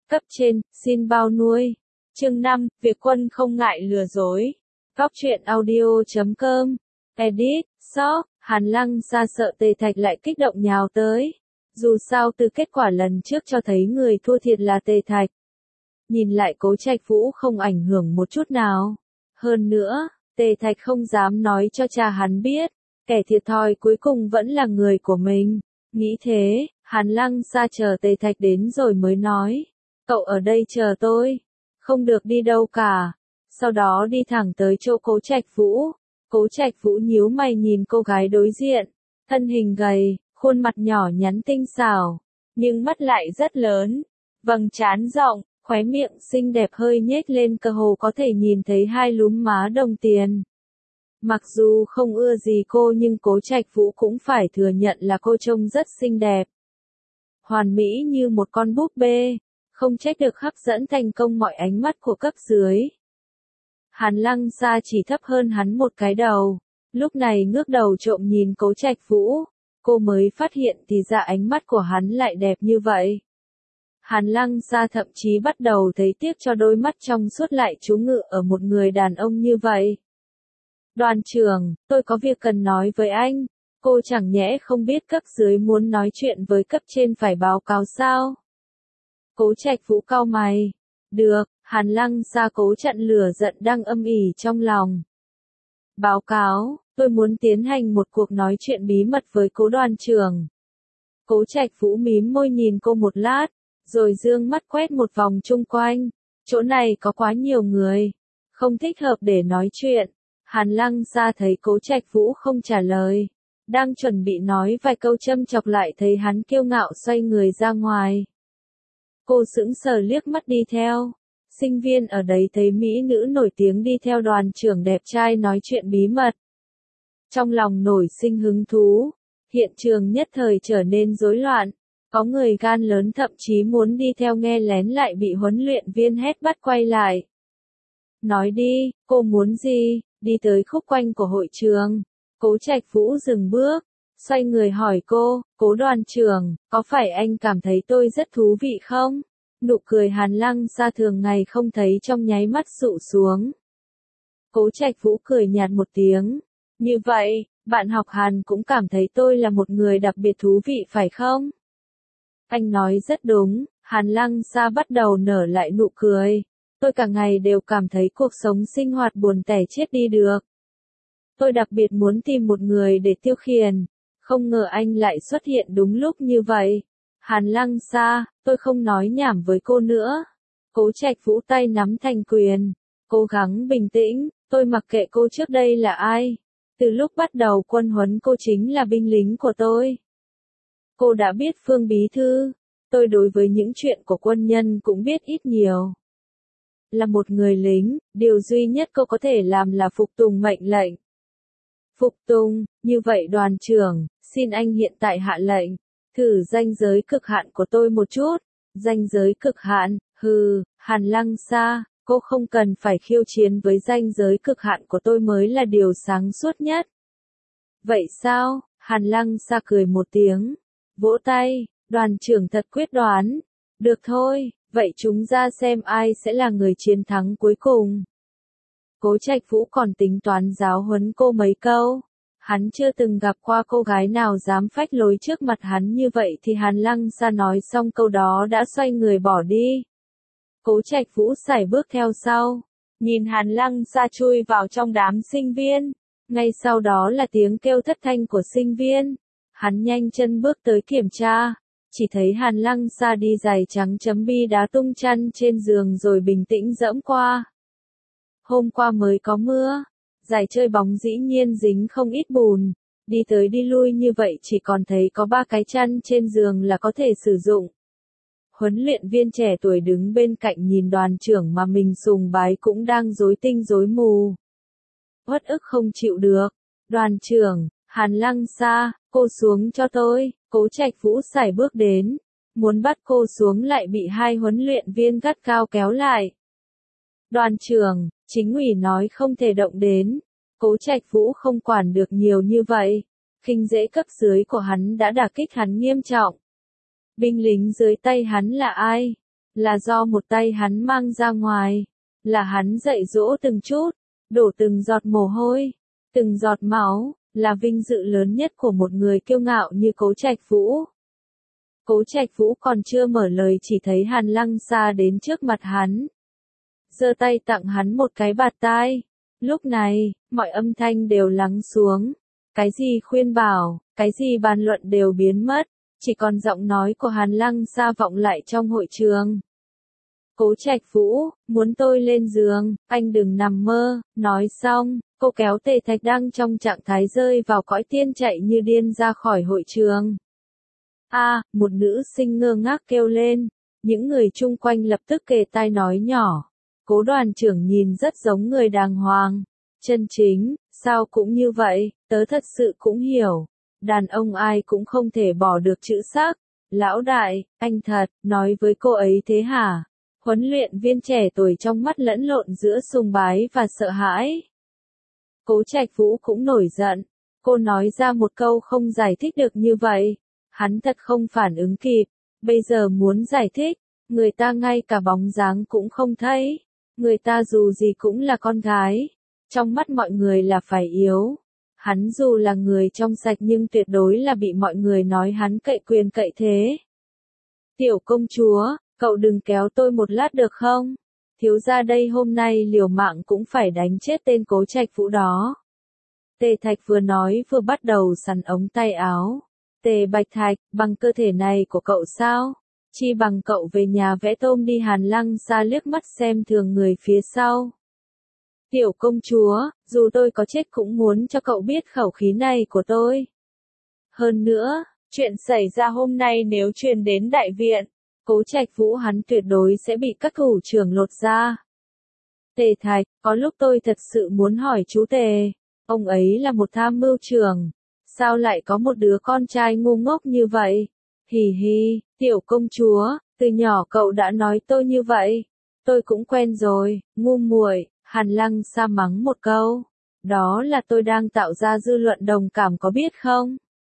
Cấp trên, xin bao nuôi. Chương 5, việc quân không ngại lừa dối. Góc truyện audio.com. Edit, shop, Hàn Lăng Sa sợ Tề Thạch lại kích động nhào tới. Dù sao từ kết quả lần trước cho thấy người thua thiệt là Tề Thạch. Nhìn lại Cố Trạch Vũ không ảnh hưởng một chút nào. Hơn nữa, Tề Thạch không dám nói cho cha hắn biết, kẻ thiệt thòi cuối cùng vẫn là người của mình. Nghĩ thế, Hàn Lăng Sa chờ Tề Thạch đến rồi mới nói. Cậu ở đây chờ tôi. Không được đi đâu cả. Sau đó đi thẳng tới chỗ Cố Trạch Vũ. Cố Trạch Vũ nhíu mày nhìn cô gái đối diện. Thân hình gầy, khuôn mặt nhỏ nhắn tinh xảo. Nhưng mắt lại rất lớn. Vầng trán rộng, khóe miệng xinh đẹp hơi nhếch lên cơ hồ có thể nhìn thấy hai lúm má đồng tiền. Mặc dù không ưa gì cô nhưng Cố Trạch Vũ cũng phải thừa nhận là cô trông rất xinh đẹp. Hoàn mỹ như một con búp bê, không trách được hấp dẫn thành công mọi ánh mắt của cấp dưới. Hàn Lăng Sa chỉ thấp hơn hắn một cái đầu, lúc này ngước đầu trộm nhìn Cố Trạch Vũ, cô mới phát hiện thì ra ánh mắt của hắn lại đẹp như vậy. Hàn Lăng Sa thậm chí bắt đầu thấy tiếc cho đôi mắt trong suốt lại trú ngự ở một người đàn ông như vậy. Đoàn trưởng, tôi có việc cần nói với anh. Cô chẳng nhẽ không biết cấp dưới muốn nói chuyện với cấp trên phải báo cáo sao? Cố Trạch Vũ cau mày. Được, Hàn Lăng Sa cố chặn lửa giận đang âm ỉ trong lòng. Báo cáo, tôi muốn tiến hành một cuộc nói chuyện bí mật với Cố đoàn trưởng. Cố Trạch Vũ mím môi nhìn cô một lát, rồi dương mắt quét một vòng chung quanh. Chỗ này có quá nhiều người, không thích hợp để nói chuyện. Hàn Lăng Sa thấy Cố Trạch Vũ không trả lời, đang chuẩn bị nói vài câu châm chọc lại thấy hắn kiêu ngạo xoay người ra ngoài. Cô sững sờ liếc mắt đi theo. Sinh viên ở đấy thấy mỹ nữ nổi tiếng đi theo đoàn trưởng đẹp trai nói chuyện bí mật. Trong lòng nổi sinh hứng thú, hiện trường nhất thời trở nên rối loạn. Có người gan lớn thậm chí muốn đi theo nghe lén lại bị huấn luyện viên hét bắt quay lại. Nói đi, cô muốn gì? Đi tới khúc quanh của hội trường. Cố Trạch Vũ dừng bước, xoay người hỏi cô, Cố đoàn trưởng, có phải anh cảm thấy tôi rất thú vị không? Nụ cười Hàn Lăng Sa thường ngày không thấy trong nháy mắt sụ xuống. Cố Trạch Vũ cười nhạt một tiếng. Như vậy, bạn học Hàn cũng cảm thấy tôi là một người đặc biệt thú vị phải không? Anh nói rất đúng, Hàn Lăng Sa bắt đầu nở lại nụ cười. Tôi cả ngày đều cảm thấy cuộc sống sinh hoạt buồn tẻ chết đi được. Tôi đặc biệt muốn tìm một người để tiêu khiển. Không ngờ anh lại xuất hiện đúng lúc như vậy. Hàn Lăng Sa, tôi không nói nhảm với cô nữa. Cố Trạch Vũ tay nắm thành quyền. Cố gắng bình tĩnh, tôi mặc kệ cô trước đây là ai. Từ lúc bắt đầu quân huấn cô chính là binh lính của tôi. Cô đã biết Phương bí thư. Tôi đối với những chuyện của quân nhân cũng biết ít nhiều. Là một người lính, điều duy nhất cô có thể làm là phục tùng mệnh lệnh. Phục tùng, như vậy đoàn trưởng, xin anh hiện tại hạ lệnh, thử ranh giới cực hạn của tôi một chút. Ranh giới cực hạn, Hàn Lăng Sa, cô không cần phải khiêu chiến với ranh giới cực hạn của tôi mới là điều sáng suốt nhất. Vậy sao? Hàn Lăng Sa cười một tiếng, vỗ tay, đoàn trưởng thật quyết đoán. Được thôi, vậy chúng ra xem ai sẽ là người chiến thắng cuối cùng. Cố Trạch Vũ còn tính toán giáo huấn cô mấy câu. Hắn chưa từng gặp qua cô gái nào dám phách lối trước mặt hắn như vậy thì Hàn Lăng Sa nói xong câu đó đã xoay người bỏ đi. Cố Trạch Vũ sải bước theo sau, nhìn Hàn Lăng Sa chui vào trong đám sinh viên. Ngay sau đó là tiếng kêu thất thanh của sinh viên. Hắn nhanh chân bước tới kiểm tra. Chỉ thấy Hàn Lăng Sa đi giày trắng chấm bi đá tung chăn trên giường rồi bình tĩnh dẫm qua. Hôm qua mới có mưa, giày chơi bóng dĩ nhiên dính không ít bùn, đi tới đi lui như vậy chỉ còn thấy có 3 cái chăn trên giường là có thể sử dụng. Huấn luyện viên trẻ tuổi đứng bên cạnh nhìn đoàn trưởng mà mình sùng bái cũng đang rối tinh rối mù. Uất ức không chịu được. Đoàn trưởng, Hàn Lăng Sa, cô xuống cho tôi. Cố Trạch Vũ sải bước đến, muốn bắt cô xuống lại bị hai huấn luyện viên gắt gao kéo lại. Đoàn trưởng, chính ủy nói không thể động đến. Cố Trạch Vũ không quản được nhiều như vậy. Khinh dễ cấp dưới của hắn đã đả kích hắn nghiêm trọng. Binh lính dưới tay hắn là ai? là do một tay hắn mang ra ngoài, là hắn dạy dỗ từng chút, đổ từng giọt mồ hôi, từng giọt máu, là vinh dự lớn nhất của một người kiêu ngạo như Cố Trạch Vũ. Cố Trạch Vũ còn chưa mở lời chỉ thấy Hàn Lăng Sa đến trước mặt hắn, giơ tay tặng hắn một cái bạt tai. Lúc này, mọi âm thanh đều lắng xuống, cái gì khuyên bảo, cái gì bàn luận đều biến mất, chỉ còn giọng nói của Hàn Lăng Sa vọng lại trong hội trường. Cố Trạch Vũ, muốn tôi lên giường, anh đừng nằm mơ. Nói xong, cô kéo Tề Thạch đang trong trạng thái rơi vào cõi tiên chạy như điên ra khỏi hội trường. Một nữ sinh ngơ ngác kêu lên, những người chung quanh lập tức kề tai nói nhỏ. Cố đoàn trưởng nhìn rất giống người đàng hoàng, chân chính, sao cũng như vậy, tớ thật sự cũng hiểu. Đàn ông ai cũng không thể bỏ được chữ sắc. Lão đại, anh thật, nói với cô ấy thế hả? Huấn luyện viên trẻ tuổi trong mắt lẫn lộn giữa sùng bái và sợ hãi. Cố Trạch Vũ cũng nổi giận, cô nói ra một câu không giải thích được như vậy. Hắn thật không phản ứng kịp, bây giờ muốn giải thích, người ta ngay cả bóng dáng cũng không thấy. Người ta dù gì cũng là con gái, trong mắt mọi người là phải yếu. Hắn dù là người trong sạch nhưng tuyệt đối là bị mọi người nói hắn cậy quyền cậy thế. Tiểu công chúa, cậu đừng kéo tôi một lát được không? Thiếu gia đây hôm nay liều mạng cũng phải đánh chết tên Cố Trạch Vũ đó. Tề Thạch vừa nói vừa bắt đầu sắn ống tay áo. Tề Bạch Thạch, bằng cơ thể này của cậu sao? Chi bằng cậu về nhà vẽ tôm đi. Hàn Lăng Sa liếc mắt xem thường người phía sau. Tiểu công chúa, dù tôi có chết cũng muốn cho cậu biết khẩu khí này của tôi. Hơn nữa, chuyện xảy ra hôm nay nếu truyền đến đại viện, Cố Trạch Vũ hắn tuyệt đối sẽ bị các thủ trưởng lột da. Tề Thạch, có lúc tôi thật sự muốn hỏi chú Tề, ông ấy là một tham mưu trưởng, sao lại có một đứa con trai ngu ngốc như vậy? Hì hì, tiểu công chúa, từ nhỏ cậu đã nói tôi như vậy, tôi cũng quen rồi, ngu muội. Hàn Lăng Sa mắng một câu, đó là tôi đang tạo ra dư luận đồng cảm có biết không?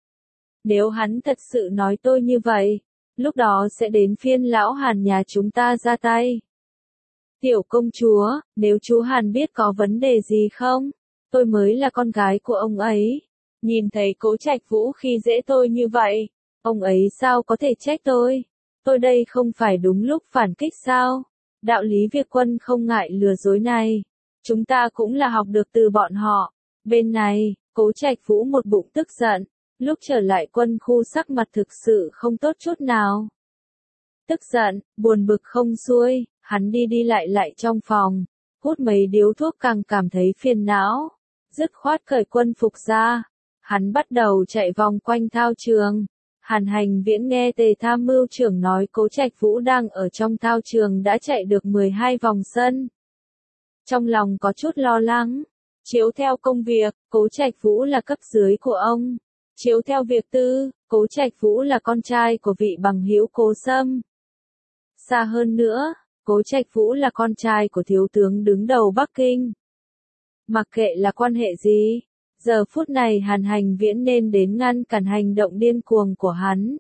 Nếu hắn thật sự nói tôi như vậy, lúc đó sẽ đến phiên lão Hàn nhà chúng ta ra tay. Tiểu công chúa, nếu chú Hàn biết có vấn đề gì không? Tôi mới là con gái của ông ấy. Nhìn thấy Cố Trạch Vũ khi dễ tôi như vậy, ông ấy sao có thể trách tôi? Tôi đây không phải đúng lúc phản kích sao? Đạo lý việc quân không ngại lừa dối này, chúng ta cũng là học được từ bọn họ. Bên này, Cố Trạch Vũ một bụng tức giận, lúc trở lại quân khu sắc mặt thực sự không tốt chút nào. Tức giận, buồn bực không xuôi, hắn đi lại trong phòng, hút mấy điếu thuốc càng cảm thấy phiền não, dứt khoát cởi quân phục ra. Hắn bắt đầu chạy vòng quanh thao trường. Hàn Hành Viễn nghe Tề tham mưu trưởng nói Cố Trạch Vũ đang ở trong thao trường đã chạy được 12 vòng sân. Trong lòng có chút lo lắng. Chiếu theo công việc, Cố Trạch Vũ là cấp dưới của ông. Chiếu theo việc tư, Cố Trạch Vũ là con trai của vị bằng hữu Cố Sâm. Xa hơn nữa, Cố Trạch Vũ là con trai của thiếu tướng đứng đầu Bắc Kinh. Mặc kệ là quan hệ gì, giờ phút này Hàn Hành Viễn nên đến ngăn cản hành động điên cuồng của hắn.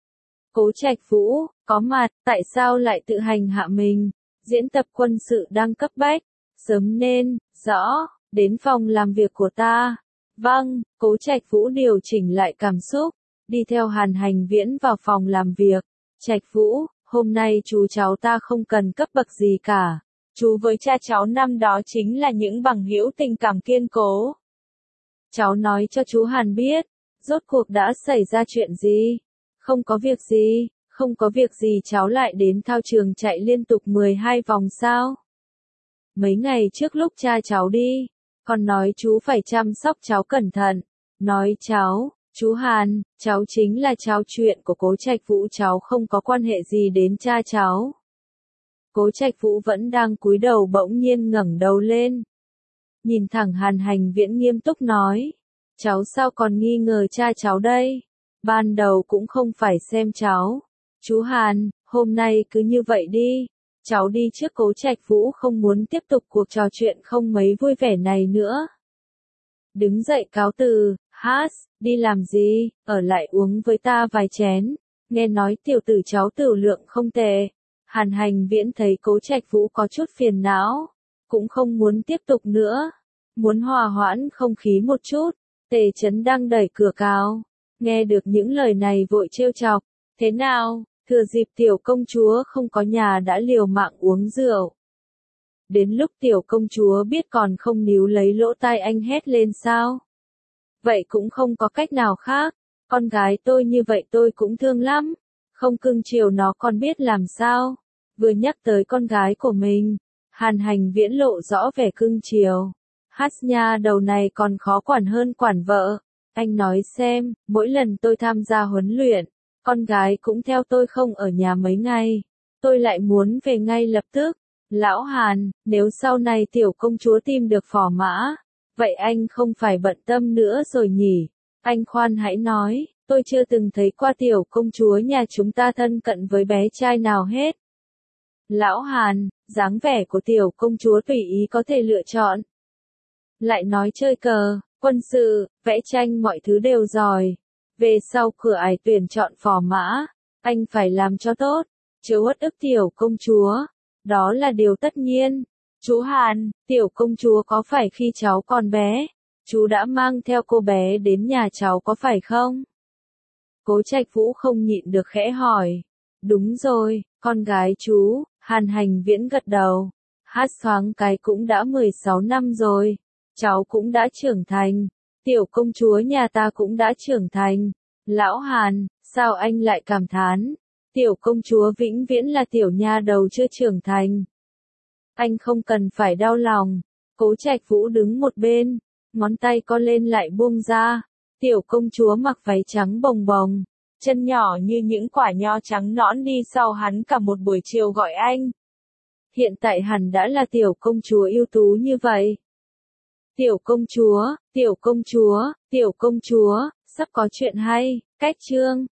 Cố Trạch Vũ, có mặt, tại sao lại tự hành hạ mình? Diễn tập quân sự đang cấp bách, sớm nên, rõ, đến phòng làm việc của ta. Vâng, Cố Trạch Vũ điều chỉnh lại cảm xúc, đi theo Hàn Hành Viễn vào phòng làm việc. Trạch Vũ, hôm nay chú cháu ta không cần cấp bậc gì cả. Chú với cha cháu năm đó chính là những bằng hữu tình cảm kiên cố. Cháu nói cho chú Hàn biết, rốt cuộc đã xảy ra chuyện gì? Không có việc gì, không có việc gì cháu lại đến thao trường chạy liên tục 12 vòng sao? Mấy ngày trước lúc cha cháu đi, còn nói chú phải chăm sóc cháu cẩn thận. Nói cháu, chú Hàn, cháu chính là cháu chuyện của Cố Trạch Vũ, cháu không có quan hệ gì đến cha cháu. Cố Trạch Vũ vẫn đang cúi đầu bỗng nhiên ngẩng đầu lên. Nhìn thẳng Hàn Hành Viễn nghiêm túc nói. Cháu sao còn nghi ngờ cha cháu đây? Ban đầu cũng không phải xem cháu. Chú Hàn, hôm nay cứ như vậy đi. Cháu đi trước. Cố Trạch Vũ không muốn tiếp tục cuộc trò chuyện không mấy vui vẻ này nữa. Đứng dậy cáo từ, hát, đi làm gì, ở lại uống với ta vài chén. Nghe nói tiểu tử cháu tiểu lượng không tệ. Hàn Hành Viễn thấy Cố Trạch Vũ có chút phiền não, cũng không muốn tiếp tục nữa, muốn hòa hoãn không khí một chút. Tề Chấn đang đẩy cửa cao, nghe được những lời này vội trêu chọc, thế nào, thừa dịp tiểu công chúa không có nhà đã liều mạng uống rượu. Đến lúc tiểu công chúa biết còn không níu lấy lỗ tai anh hét lên sao? Vậy cũng không có cách nào khác, con gái tôi như vậy tôi cũng thương lắm, không cưng chiều nó còn biết làm sao. Vừa nhắc tới con gái của mình, Hàn Hành Viễn lộ rõ vẻ cưng chiều. Hát nha, đầu này còn khó quản hơn quản vợ. Anh nói xem, mỗi lần tôi tham gia huấn luyện, con gái cũng theo tôi không ở nhà mấy ngày. Tôi lại muốn về ngay lập tức. Lão Hàn, nếu sau này tiểu công chúa tìm được phò mã, vậy anh không phải bận tâm nữa rồi nhỉ? Anh khoan hãy nói, tôi chưa từng thấy qua tiểu công chúa nhà chúng ta thân cận với bé trai nào hết. Lão Hàn, dáng vẻ của tiểu công chúa tùy ý có thể lựa chọn. Lại nói chơi cờ, quân sự, vẽ tranh mọi thứ đều giỏi. Về sau cửa ải tuyển chọn phò mã, anh phải làm cho tốt, chớ uất ức tiểu công chúa. Đó là điều tất nhiên. Chú Hàn, tiểu công chúa có phải khi cháu còn bé, chú đã mang theo cô bé đến nhà cháu có phải không? Cố Trạch Vũ không nhịn được khẽ hỏi. Đúng rồi, con gái chú. Hàn Hành Viễn gật đầu. Hát thoáng cái cũng đã 16 năm rồi. Cháu cũng đã trưởng thành. Tiểu công chúa nhà ta cũng đã trưởng thành. Lão Hàn, sao anh lại cảm thán? Tiểu công chúa vĩnh viễn là tiểu nha đầu chưa trưởng thành. Anh không cần phải đau lòng. Cố Trạch Vũ đứng một bên, ngón tay co lên lại buông ra. Tiểu công chúa mặc váy trắng bồng bồng, chân nhỏ như những quả nho trắng nõn đi sau hắn cả một buổi chiều gọi anh. Hiện tại hẳn đã là tiểu công chúa ưu tú như vậy. Tiểu công chúa, tiểu công chúa, tiểu công chúa, sắp có chuyện hay, cách chương.